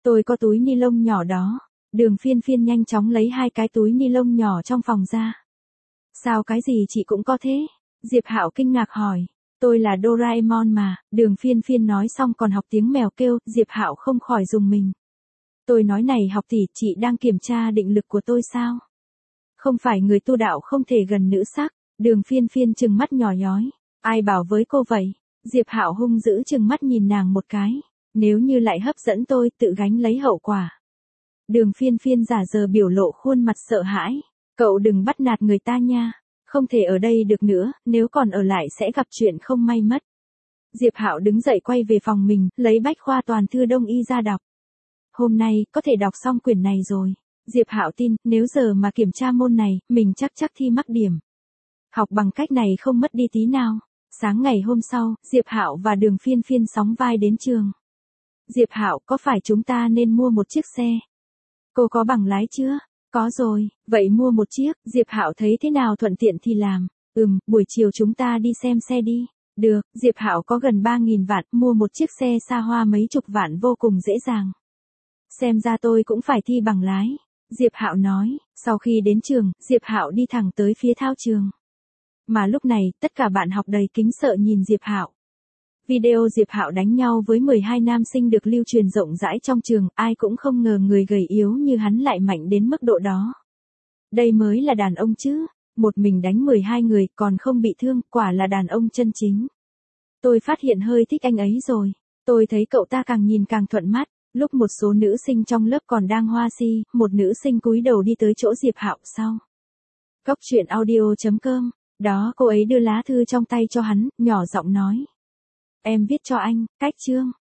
Tôi có túi ni lông nhỏ đó. Đường Phiên Phiên nhanh chóng lấy 2 cái túi ni lông nhỏ trong phòng ra. Sao cái gì chị cũng có thế? Diệp Hạo kinh ngạc hỏi. Tôi là Doraemon mà, Đường Phiên Phiên nói xong còn học tiếng mèo kêu, Diệp Hạo không khỏi rùng mình. Tôi nói này học tỷ, chị đang kiểm tra định lực của tôi sao? Không phải người tu đạo không thể gần nữ sắc. Đường Phiên Phiên trừng mắt nhỏ nhói. Ai bảo với cô vậy? Diệp Hạo hung dữ trừng mắt nhìn nàng một cái. Nếu như lại hấp dẫn tôi, tự gánh lấy hậu quả. Đường Phiên Phiên giả giờ biểu lộ khuôn mặt sợ hãi. Cậu đừng bắt nạt người ta nha. Không thể ở đây được nữa, nếu còn ở lại sẽ gặp chuyện không may mất. Diệp Hạo đứng dậy quay về phòng mình, lấy bách khoa toàn thư Đông y ra đọc. Hôm nay, có thể đọc xong quyển này rồi. Diệp Hạo tin, nếu giờ mà kiểm tra môn này, mình chắc thi mắc điểm. Học bằng cách này không mất đi tí nào. Sáng ngày hôm sau, Diệp Hạo và Đường Phiên Phiên sóng vai đến trường. Diệp Hạo, có phải chúng ta nên mua một chiếc xe? Cô có bằng lái chưa? Có rồi, vậy mua một chiếc. Diệp Hạo thấy thế nào thuận tiện thì làm. Buổi chiều chúng ta đi xem xe đi. Được, Diệp Hạo có gần 3.000 vạn, mua một chiếc xe xa hoa mấy chục vạn vô cùng dễ dàng. Xem ra tôi cũng phải thi bằng lái. Diệp Hạo nói, sau khi đến trường, Diệp Hạo đi thẳng tới phía thao trường. Mà lúc này, tất cả bạn học đầy kính sợ nhìn Diệp Hạo. Video Diệp Hạo đánh nhau với 12 nam sinh được lưu truyền rộng rãi trong trường, ai cũng không ngờ người gầy yếu như hắn lại mạnh đến mức độ đó. Đây mới là đàn ông chứ, một mình đánh 12 người còn không bị thương, quả là đàn ông chân chính. Tôi phát hiện hơi thích anh ấy rồi, tôi thấy cậu ta càng nhìn càng thuận mắt. Lúc một số nữ sinh trong lớp còn đang hoa si, một nữ sinh cúi đầu đi tới chỗ Diệp Hạo sau. Góc truyện audio.com, đó cô ấy đưa lá thư trong tay cho hắn, nhỏ giọng nói. Em viết cho anh, cách chương.